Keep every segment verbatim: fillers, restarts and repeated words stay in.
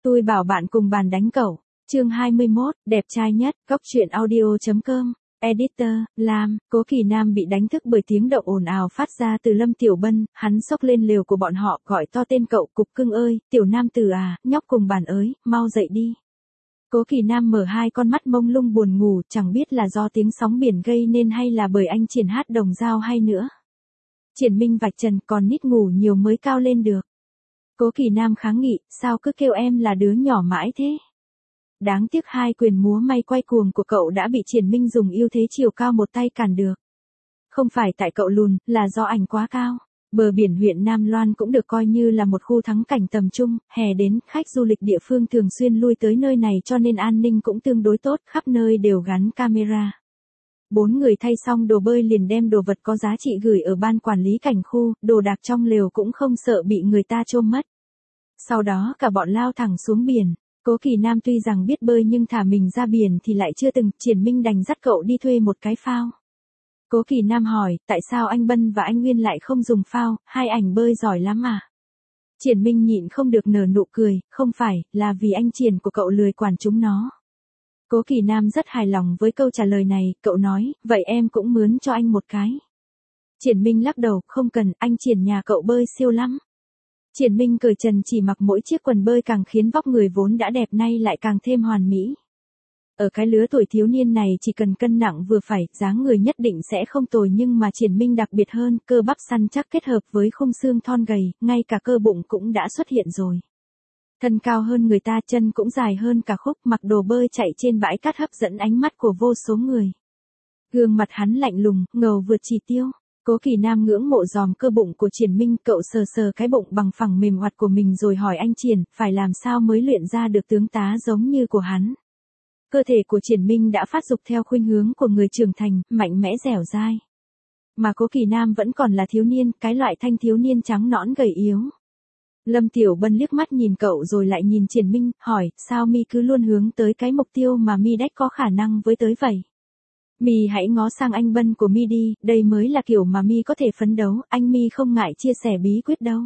Tôi bảo bạn cùng bàn đánh cậu. Chương hai mươi mốt, đẹp trai nhất, góc truyện audio chấm com. Editor, Lam, Cố Kỳ Nam bị đánh thức bởi tiếng động ồn ào phát ra từ Lâm Tiểu Bân, hắn xốc lên lều của bọn họ, gọi to tên cậu, cục cưng ơi, tiểu nam tử à, nhóc cùng bàn ơi, mau dậy đi. Cố Kỳ Nam mở hai con mắt mông lung buồn ngủ, chẳng biết là do tiếng sóng biển gây nên hay là bởi anh Triển hát đồng dao hay nữa. Triển Minh vạch trần, còn nít ngủ nhiều mới cao lên được. Cố Kỳ Nam kháng nghị, sao cứ kêu em là đứa nhỏ mãi thế? Đáng tiếc hai quyền múa may quay cuồng của cậu đã bị Triển Minh dùng ưu thế chiều cao một tay cản được. Không phải tại cậu lùn, là do ảnh quá cao. Bờ biển huyện Nam Loan cũng được coi như là một khu thắng cảnh tầm trung, hè đến, khách du lịch địa phương thường xuyên lui tới nơi này cho nên an ninh cũng tương đối tốt, khắp nơi đều gắn camera. Bốn người thay xong đồ bơi liền đem đồ vật có giá trị gửi ở ban quản lý cảnh khu, đồ đạc trong lều cũng không sợ bị người ta trôm mất. Sau đó cả bọn lao thẳng xuống biển. Cố Kỳ Nam tuy rằng biết bơi nhưng thả mình ra biển thì lại chưa từng, Triển Minh đành dắt cậu đi thuê một cái phao. Cố Kỳ Nam hỏi, tại sao anh Bân và anh Nguyên lại không dùng phao, hai ảnh bơi giỏi lắm à? Triển Minh nhịn không được nở nụ cười, không phải, là vì anh Triển của cậu lười quản chúng nó. Cố Kỳ Nam rất hài lòng với câu trả lời này, cậu nói, vậy em cũng mướn cho anh một cái. Triển Minh lắc đầu, không cần, anh Triển nhà cậu bơi siêu lắm. Triển Minh cởi trần chỉ mặc mỗi chiếc quần bơi càng khiến vóc người vốn đã đẹp nay lại càng thêm hoàn mỹ. Ở cái lứa tuổi thiếu niên này chỉ cần cân nặng vừa phải, dáng người nhất định sẽ không tồi nhưng mà Triển Minh đặc biệt hơn, cơ bắp săn chắc kết hợp với khung xương thon gầy, ngay cả cơ bụng cũng đã xuất hiện rồi. Thân cao hơn người ta, chân cũng dài hơn cả khúc, mặc đồ bơi chạy trên bãi cát hấp dẫn ánh mắt của vô số người. Gương mặt hắn lạnh lùng, ngầu vượt chỉ tiêu. Cố Kỳ Nam ngưỡng mộ dòm cơ bụng của Triển Minh, cậu sờ sờ cái bụng bằng phẳng mềm oặt của mình rồi hỏi anh Triển, phải làm sao mới luyện ra được tướng tá giống như của hắn. Cơ thể của Triển Minh đã phát dục theo khuynh hướng của người trưởng thành, mạnh mẽ dẻo dai. Mà Cố Kỳ Nam vẫn còn là thiếu niên, cái loại thanh thiếu niên trắng nõn gầy yếu. Lâm Tiểu Bân liếc mắt nhìn cậu rồi lại nhìn Triển Minh, hỏi, sao mi cứ luôn hướng tới cái mục tiêu mà mi đách có khả năng với tới vậy? Mi hãy ngó sang anh Bân của mi đi, đây mới là kiểu mà mi có thể phấn đấu, anh mi không ngại chia sẻ bí quyết đâu.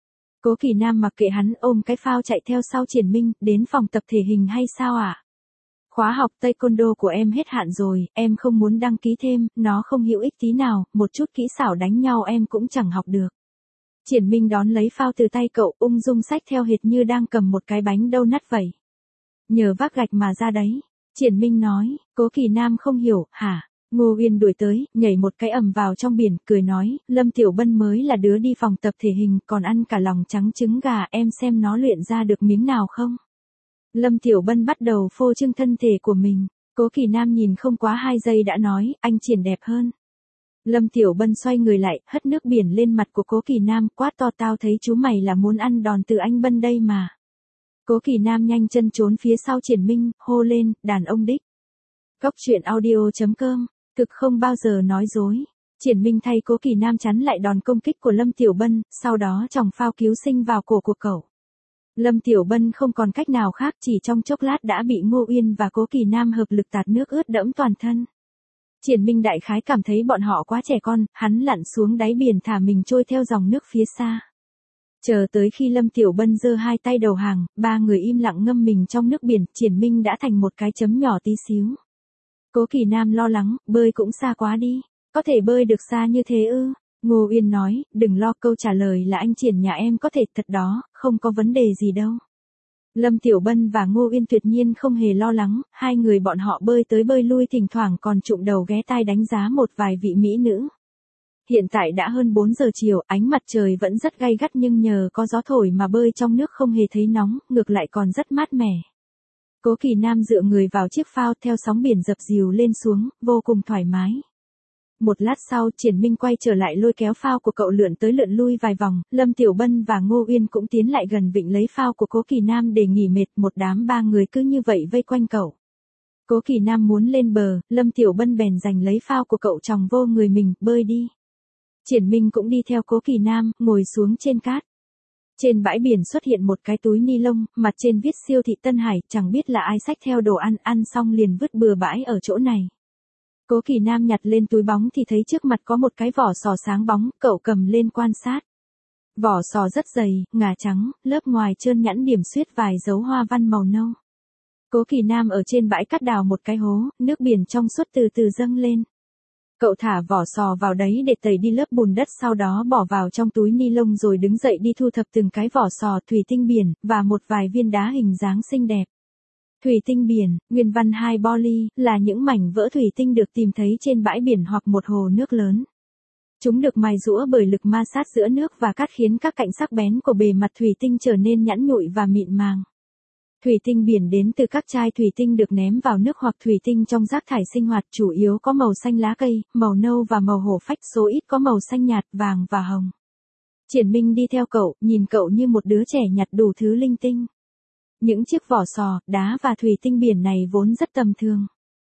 Cố Kỳ Nam mặc kệ hắn, ôm cái phao chạy theo sau Triển Minh, đến phòng tập thể hình hay sao ạ? À? Khóa học taekwondo của em hết hạn rồi, em không muốn đăng ký thêm, nó không hữu ích tí nào, một chút kỹ xảo đánh nhau em cũng chẳng học được. Triển Minh đón lấy phao từ tay cậu, ung dung xách theo hệt như đang cầm một cái bánh donut vậy. Nhờ vác gạch mà ra đấy. Triển Minh nói, Cố Kỳ Nam không hiểu, hả? Ngô Uyên đuổi tới, nhảy một cái ầm vào trong biển, cười nói, Lâm Tiểu Bân mới là đứa đi phòng tập thể hình, còn ăn cả lòng trắng trứng gà, em xem nó luyện ra được miếng nào không? Lâm Tiểu Bân bắt đầu phô trương thân thể của mình, Cố Kỳ Nam nhìn không quá hai giây đã nói, anh Triển đẹp hơn. Lâm Tiểu Bân xoay người lại, hất nước biển lên mặt của Cố Kỳ Nam, quát to, tao thấy chú mày là muốn ăn đòn từ anh Bân đây mà. Cố Kỳ Nam nhanh chân trốn phía sau Triển Minh, hô lên, đàn ông đích. Góc truyện audio chấm com, thực không bao giờ nói dối. Triển Minh thay Cố Kỳ Nam chắn lại đòn công kích của Lâm Tiểu Bân, sau đó chòng phao cứu sinh vào cổ của cậu. Lâm Tiểu Bân không còn cách nào khác, chỉ trong chốc lát đã bị Ngô Uyên và Cố Kỳ Nam hợp lực tạt nước ướt đẫm toàn thân. Triển Minh đại khái cảm thấy bọn họ quá trẻ con, hắn lặn xuống đáy biển thả mình trôi theo dòng nước phía xa. Chờ tới khi Lâm Tiểu Bân giơ hai tay đầu hàng, ba người im lặng ngâm mình trong nước biển, Triển Minh đã thành một cái chấm nhỏ tí xíu. Cố Kỳ Nam lo lắng, bơi cũng xa quá đi, có thể bơi được xa như thế ư? Ngô Uyên nói, đừng lo, câu trả lời là anh Triển nhà em có thể, thật đó, không có vấn đề gì đâu. Lâm Tiểu Bân và Ngô Uyên tuyệt nhiên không hề lo lắng, hai người bọn họ bơi tới bơi lui thỉnh thoảng còn trụm đầu ghé tai đánh giá một vài vị mỹ nữ. Hiện tại đã hơn bốn giờ chiều, ánh mặt trời vẫn rất gay gắt nhưng nhờ có gió thổi mà bơi trong nước không hề thấy nóng, ngược lại còn rất mát mẻ. Cố Kỳ Nam dựa người vào chiếc phao theo sóng biển dập dìu lên xuống, vô cùng thoải mái. Một lát sau, Triển Minh quay trở lại lôi kéo phao của cậu lượn tới lượn lui vài vòng, Lâm Tiểu Bân và Ngô Uyên cũng tiến lại gần vịnh lấy phao của Cố Kỳ Nam để nghỉ mệt, một đám ba người cứ như vậy vây quanh cậu. Cố Kỳ Nam muốn lên bờ, Lâm Tiểu Bân bèn giành lấy phao của cậu chòng vô người mình, bơi đi. Triển Minh cũng đi theo Cố Kỳ Nam, ngồi xuống trên cát. Trên bãi biển xuất hiện một cái túi ni lông, mặt trên viết siêu thị Tân Hải, chẳng biết là ai xách theo đồ ăn, ăn xong liền vứt bừa bãi ở chỗ này. Cố Kỳ Nam nhặt lên túi bóng thì thấy trước mặt có một cái vỏ sò sáng bóng, cậu cầm lên quan sát. Vỏ sò rất dày, ngà trắng, lớp ngoài trơn nhẵn điểm xuyết vài dấu hoa văn màu nâu. Cố Kỳ Nam ở trên bãi cát đào một cái hố, nước biển trong suốt từ từ dâng lên. Cậu thả vỏ sò vào đấy để tẩy đi lớp bùn đất, sau đó bỏ vào trong túi ni lông rồi đứng dậy đi thu thập từng cái vỏ sò, thủy tinh biển, và một vài viên đá hình dáng xinh đẹp. Thủy tinh biển, nguyên văn hai poly, là những mảnh vỡ thủy tinh được tìm thấy trên bãi biển hoặc một hồ nước lớn. Chúng được mài giũa bởi lực ma sát giữa nước và cát khiến các cạnh sắc bén của bề mặt thủy tinh trở nên nhẵn nhụi và mịn màng. Thủy tinh biển đến từ các chai thủy tinh được ném vào nước hoặc thủy tinh trong rác thải sinh hoạt, chủ yếu có màu xanh lá cây, màu nâu và màu hổ phách, số ít có màu xanh nhạt, vàng và hồng. Triển Minh đi theo cậu, nhìn cậu như một đứa trẻ nhặt đủ thứ linh tinh. Những chiếc vỏ sò, đá và thủy tinh biển này vốn rất tầm thường.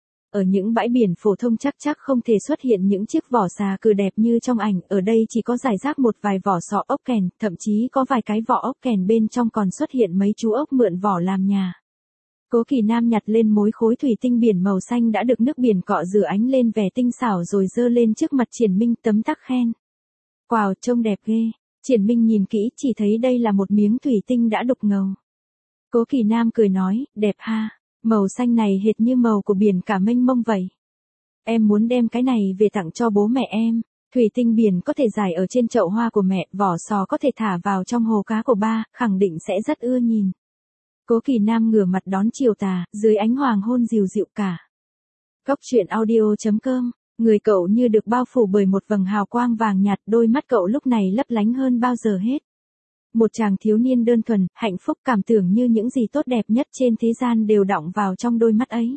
Ở những bãi biển phổ thông chắc chắc không thể xuất hiện những chiếc vỏ xà cừ đẹp như trong ảnh, ở đây chỉ có rải rác một vài vỏ sò ốc kèn, thậm chí có vài cái vỏ ốc kèn bên trong còn xuất hiện mấy chú ốc mượn vỏ làm nhà. Cố Kỳ Nam nhặt lên mối khối thủy tinh biển màu xanh đã được nước biển cọ rửa ánh lên vẻ tinh xảo rồi giơ lên trước mặt Triển Minh, tấm tắc khen. Wow, trông đẹp ghê. Triển Minh nhìn kỹ chỉ thấy đây là một miếng thủy tinh đã đục ngầu. Cố Kỳ Nam cười nói, đẹp ha. Màu xanh này hệt như màu của biển cả mênh mông vậy. Em muốn đem cái này về tặng cho bố mẹ em. Thủy tinh biển có thể rải ở trên chậu hoa của mẹ, vỏ sò có thể thả vào trong hồ cá của ba, khẳng định sẽ rất ưa nhìn. Cố Kỳ Nam ngửa mặt đón chiều tà, dưới ánh hoàng hôn dịu dịu cả. Cốc truyện audio chấm com, người cậu như được bao phủ bởi một vầng hào quang vàng nhạt, đôi mắt cậu lúc này lấp lánh hơn bao giờ hết. Một chàng thiếu niên đơn thuần, hạnh phúc, cảm tưởng như những gì tốt đẹp nhất trên thế gian đều đọng vào trong đôi mắt ấy.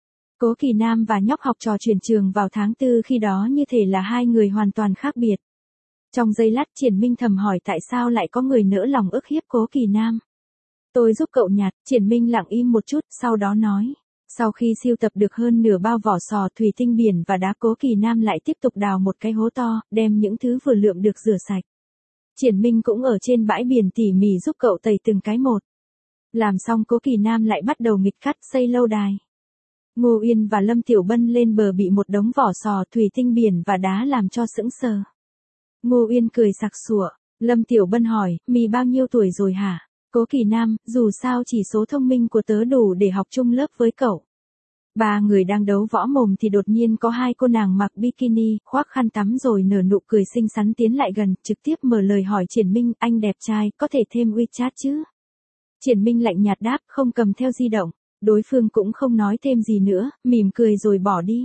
Cố Kỳ Nam và nhóc học trò chuyển trường vào tháng tư khi đó như thể là hai người hoàn toàn khác biệt. Trong giây lát Triển Minh thầm hỏi tại sao lại có người nỡ lòng ức hiếp Cố Kỳ Nam. Tôi giúp cậu nhặt, Triển Minh lặng im một chút, sau đó nói. Sau khi sưu tập được hơn nửa bao vỏ sò, thủy tinh biển và đá, Cố Kỳ Nam lại tiếp tục đào một cái hố to, đem những thứ vừa lượm được rửa sạch. Triển Minh cũng ở trên bãi biển tỉ mỉ giúp cậu tẩy từng cái một. Làm xong Cố Kỳ Nam lại bắt đầu nghịch cắt xây lâu đài. Ngô Uyên và Lâm Tiểu Bân lên bờ bị một đống vỏ sò, thủy tinh biển và đá làm cho sững sờ. Ngô Uyên cười sặc sụa. Lâm Tiểu Bân hỏi, mì bao nhiêu tuổi rồi hả? Cố Kỳ Nam, dù sao chỉ số thông minh của tớ đủ để học chung lớp với cậu. Ba người đang đấu võ mồm thì đột nhiên có hai cô nàng mặc bikini, khoác khăn tắm rồi nở nụ cười xinh xắn tiến lại gần, trực tiếp mở lời hỏi Triển Minh, anh đẹp trai, có thể thêm WeChat chứ? Triển Minh lạnh nhạt đáp, không cầm theo di động. Đối phương cũng không nói thêm gì nữa, mỉm cười rồi bỏ đi.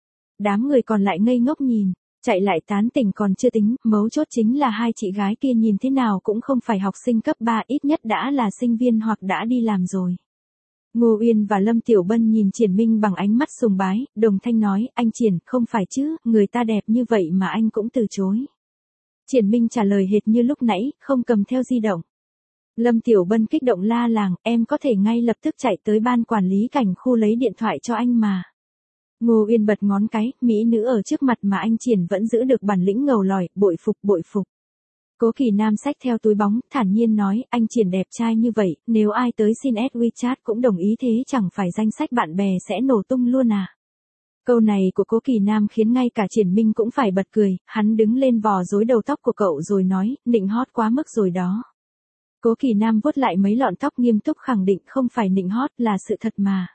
Đám người còn lại ngây ngốc nhìn, chạy lại tán tỉnh còn chưa tính, mấu chốt chính là hai chị gái kia nhìn thế nào cũng không phải học sinh cấp ba, ít nhất đã là sinh viên hoặc đã đi làm rồi. Ngô Uyên và Lâm Tiểu Bân nhìn Triển Minh bằng ánh mắt sùng bái, đồng thanh nói, anh Triển, không phải chứ, người ta đẹp như vậy mà anh cũng từ chối. Triển Minh trả lời hệt như lúc nãy, không cầm theo di động. Lâm Tiểu Bân kích động la làng, em có thể ngay lập tức chạy tới ban quản lý cảnh khu lấy điện thoại cho anh mà. Ngô Uyên bật ngón cái, mỹ nữ ở trước mặt mà anh Triển vẫn giữ được bản lĩnh ngầu lòi, bội phục bội phục. Cố Kỳ Nam xách theo túi bóng, thản nhiên nói, anh Triển đẹp trai như vậy, nếu ai tới xin add WeChat cũng đồng ý, thế chẳng phải danh sách bạn bè sẽ nổ tung luôn à. Câu này của Cố Kỳ Nam khiến ngay cả Triển Minh cũng phải bật cười, hắn đứng lên vò rối đầu tóc của cậu rồi nói, nịnh hót quá mức rồi đó. Cố Kỳ Nam vuốt lại mấy lọn tóc nghiêm túc khẳng định, không phải nịnh hót, là sự thật mà.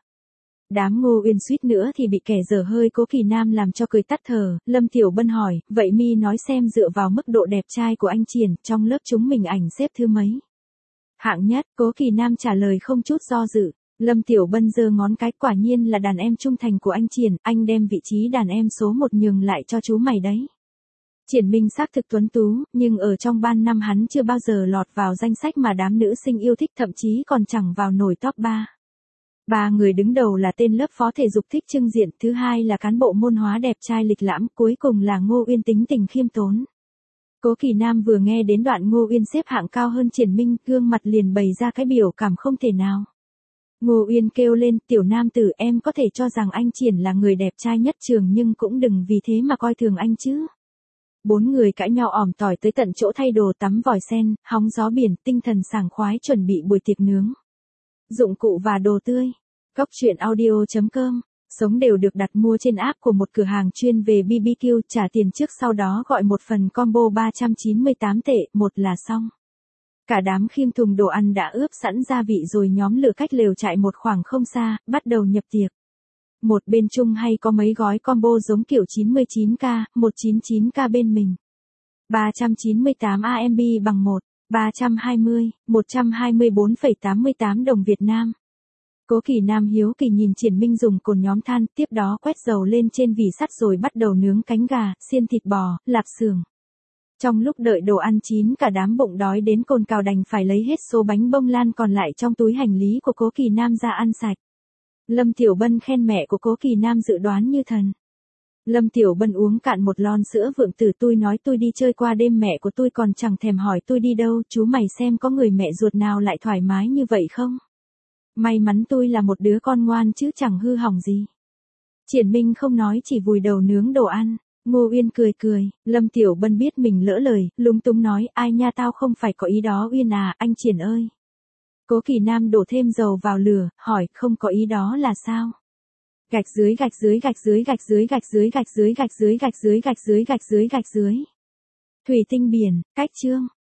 Đám Ngô Uyên suýt nữa thì bị kẻ dở hơi Cố Kỳ Nam làm cho cười tắt thở. Lâm Tiểu Bân hỏi, vậy mi nói xem dựa vào mức độ đẹp trai của anh Triển, trong lớp chúng mình ảnh xếp thứ mấy? Hạng nhất, Cố Kỳ Nam trả lời không chút do dự. Lâm Tiểu Bân giơ ngón cái, quả nhiên là đàn em trung thành của anh Triển, anh đem vị trí đàn em số một nhường lại cho chú mày đấy. Triển Minh xác thực tuấn tú, nhưng ở trong ban năm hắn chưa bao giờ lọt vào danh sách mà đám nữ sinh yêu thích, thậm chí còn chẳng vào nổi top ba. Ba người đứng đầu là tên lớp phó thể dục thích trưng diện, thứ hai là cán bộ môn hóa đẹp trai lịch lãm, cuối cùng là Ngô Uyên tính tình khiêm tốn. Cố Kỳ Nam vừa nghe đến đoạn Ngô Uyên xếp hạng cao hơn Triển Minh, gương mặt liền bày ra cái biểu cảm không thể nào. Ngô Uyên kêu lên, tiểu nam tử, em có thể cho rằng anh Triển là người đẹp trai nhất trường nhưng cũng đừng vì thế mà coi thường anh chứ. Bốn người cãi nhau ỏm tỏi tới tận chỗ thay đồ, tắm vòi sen, hóng gió biển, tinh thần sảng khoái chuẩn bị buổi tiệc nướng. Dụng cụ và đồ tươi. Cốc truyện audio chấm com Sống đều được đặt mua trên app của một cửa hàng chuyên về bê bê kiu, trả tiền trước sau đó gọi một phần combo ba trăm chín mươi tám tệ, một là xong. Cả đám khiêng thùng đồ ăn đã ướp sẵn gia vị rồi nhóm lửa cách lều trại một khoảng không xa, bắt đầu nhập tiệc. Một bên chung hay có mấy gói combo giống kiểu chín mươi chín k, một trăm chín mươi chín k bên mình. ba trăm chín mươi tám a em bê bằng một, ba trăm hai mươi, một trăm hai mươi bốn phẩy tám mươi tám đồng Việt Nam. Cố Kỳ Nam hiếu kỳ nhìn Triển Minh dùng cồn nhóm than, tiếp đó quét dầu lên trên vỉ sắt rồi bắt đầu nướng cánh gà, xiên thịt bò, lạp xưởng. Trong lúc đợi đồ ăn chín cả đám bụng đói đến cồn cào đành phải lấy hết số bánh bông lan còn lại trong túi hành lý của Cố Kỳ Nam ra ăn sạch. Lâm Tiểu Bân khen mẹ của Cố Kỳ Nam dự đoán như thần. Lâm Tiểu Bân uống cạn một lon sữa vượng tử, tôi nói tôi đi chơi qua đêm, mẹ của tôi còn chẳng thèm hỏi tôi đi đâu, chú mày xem có người mẹ ruột nào lại thoải mái như vậy không? May mắn tôi là một đứa con ngoan chứ chẳng hư hỏng gì. Triển Minh không nói chỉ vùi đầu nướng đồ ăn. Ngô Uyên cười cười, Lâm Tiểu Bân biết mình lỡ lời, lúng túng nói, ai nha, tao không phải có ý đó Uyên à, anh Triển ơi. Cố Kỳ Nam đổ thêm dầu vào lửa, hỏi, không có ý đó là sao? Gạch dưới gạch dưới gạch dưới gạch dưới gạch dưới gạch dưới gạch dưới gạch dưới gạch dưới gạch dưới gạch dưới. Thủy tinh biển, cách chương.